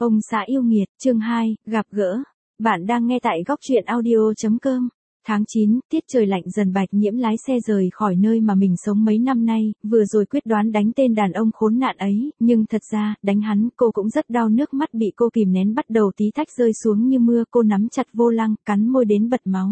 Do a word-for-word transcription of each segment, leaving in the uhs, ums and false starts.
Ông xã yêu nghiệt, chương hai, gặp gỡ. Bạn đang nghe tại góc truyện audio chấm com. Tháng chín, tiết trời lạnh dần, Bạch Nhiễm lái xe rời khỏi nơi mà mình sống mấy năm nay, vừa rồi quyết đoán đánh tên đàn ông khốn nạn ấy, nhưng thật ra, đánh hắn, cô cũng rất đau, nước mắt bị cô kìm nén bắt đầu tí tách rơi xuống như mưa, cô nắm chặt vô lăng, cắn môi đến bật máu.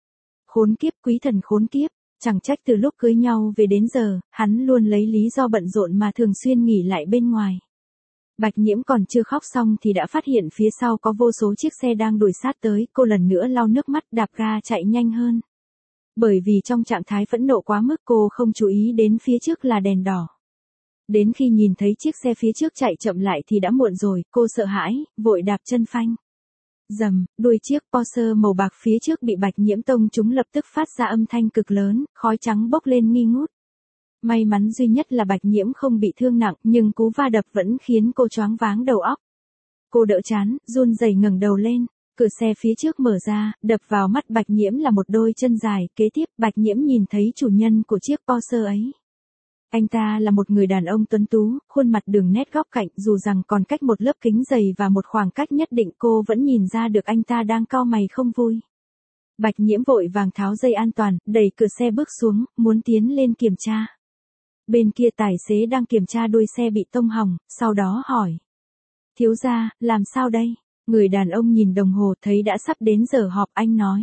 Khốn kiếp, Quý Thần khốn kiếp, chẳng trách từ lúc cưới nhau về đến giờ, hắn luôn lấy lý do bận rộn mà thường xuyên nghỉ lại bên ngoài. Bạch Nhiễm còn chưa khóc xong thì đã phát hiện phía sau có vô số chiếc xe đang đuổi sát tới, cô lần nữa lau nước mắt đạp ga chạy nhanh hơn. Bởi vì trong trạng thái phẫn nộ quá mức cô không chú ý đến phía trước là đèn đỏ. Đến khi nhìn thấy chiếc xe phía trước chạy chậm lại thì đã muộn rồi, cô sợ hãi, vội đạp chân phanh. Rầm, đuôi chiếc Porsche màu bạc phía trước bị Bạch Nhiễm tông trúng lập tức phát ra âm thanh cực lớn, khói trắng bốc lên nghi ngút. May mắn duy nhất là Bạch Nhiễm không bị thương nặng, nhưng cú va đập vẫn khiến cô choáng váng đầu óc. Cô đỡ chán, run rẩy ngẩng đầu lên, cửa xe phía trước mở ra, đập vào mắt Bạch Nhiễm là một đôi chân dài, kế tiếp Bạch Nhiễm nhìn thấy chủ nhân của chiếc Porsche ấy. Anh ta là một người đàn ông tuấn tú, khuôn mặt đường nét góc cạnh, dù rằng còn cách một lớp kính dày và một khoảng cách nhất định, cô vẫn nhìn ra được anh ta đang cau mày không vui. Bạch Nhiễm vội vàng tháo dây an toàn, đẩy cửa xe bước xuống, muốn tiến lên kiểm tra. Bên kia tài xế đang kiểm tra đuôi xe bị tông hỏng, sau đó hỏi. Thiếu gia, làm sao đây? Người đàn ông nhìn đồng hồ thấy đã sắp đến giờ họp, anh nói.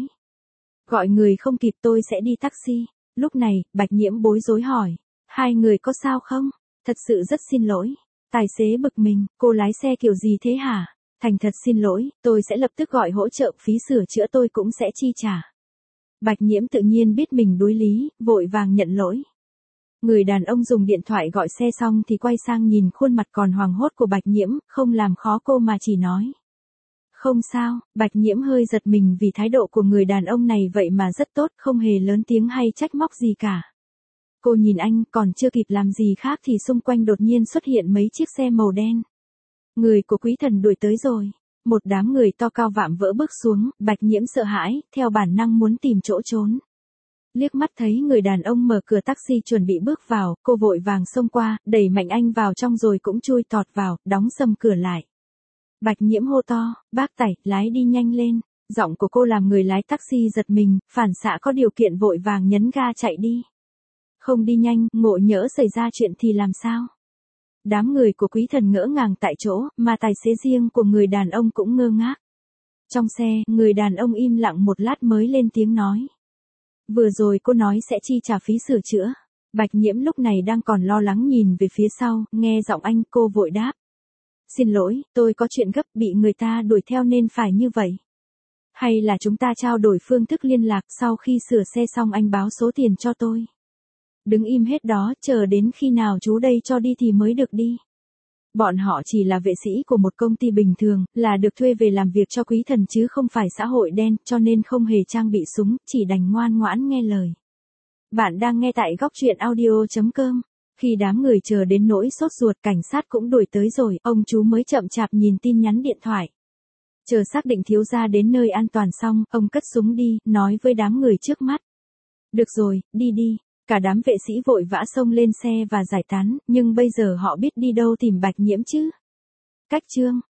Gọi người không kịp, tôi sẽ đi taxi. Lúc này, Bạch Nhiễm bối rối hỏi. Hai người có sao không? Thật sự rất xin lỗi. Tài xế bực mình, cô lái xe kiểu gì thế hả? Thành thật xin lỗi, tôi sẽ lập tức gọi hỗ trợ, phí sửa chữa tôi cũng sẽ chi trả. Bạch Nhiễm tự nhiên biết mình đối lý, vội vàng nhận lỗi. Người đàn ông dùng điện thoại gọi xe xong thì quay sang nhìn khuôn mặt còn hoảng hốt của Bạch Nhiễm, không làm khó cô mà chỉ nói. Không sao, Bạch Nhiễm hơi giật mình vì thái độ của người đàn ông này vậy mà rất tốt, không hề lớn tiếng hay trách móc gì cả. Cô nhìn anh, còn chưa kịp làm gì khác thì xung quanh đột nhiên xuất hiện mấy chiếc xe màu đen. Người của Quý Thần đuổi tới rồi. Một đám người to cao vạm vỡ bước xuống, Bạch Nhiễm sợ hãi, theo bản năng muốn tìm chỗ trốn. Liếc mắt thấy người đàn ông mở cửa taxi chuẩn bị bước vào, cô vội vàng xông qua, đẩy mạnh anh vào trong rồi cũng chui tọt vào, đóng sầm cửa lại. Bạch Nhiễm hô to, bác Tải, lái đi nhanh lên. Giọng của cô làm người lái taxi giật mình, phản xạ có điều kiện vội vàng nhấn ga chạy đi. Không đi nhanh, ngộ nhỡ xảy ra chuyện thì làm sao? Đám người của Quý Thần ngỡ ngàng tại chỗ, mà tài xế riêng của người đàn ông cũng ngơ ngác. Trong xe, người đàn ông im lặng một lát mới lên tiếng nói. Vừa rồi cô nói sẽ chi trả phí sửa chữa. Bạch Nhiễm lúc này đang còn lo lắng nhìn về phía sau, nghe giọng anh cô vội đáp. Xin lỗi, tôi có chuyện gấp, bị người ta đuổi theo nên phải như vậy. Hay là chúng ta trao đổi phương thức liên lạc, sau khi sửa xe xong anh báo số tiền cho tôi. Đứng im hết đó, chờ đến khi nào chú đây cho đi thì mới được đi. Bọn họ chỉ là vệ sĩ của một công ty bình thường, là được thuê về làm việc cho Quý Thần chứ không phải xã hội đen, cho nên không hề trang bị súng, chỉ đành ngoan ngoãn nghe lời. Bạn đang nghe tại góc truyện audio chấm com. Khi đám người chờ đến nỗi sốt ruột, cảnh sát cũng đuổi tới rồi, ông chú mới chậm chạp nhìn tin nhắn điện thoại. Chờ xác định thiếu gia đến nơi an toàn xong, ông cất súng đi, nói với đám người trước mắt. Được rồi, đi đi. Cả đám vệ sĩ vội vã xông lên xe và giải tán, nhưng bây giờ họ biết đi đâu tìm Bạch Nhiễm chứ? Cách chương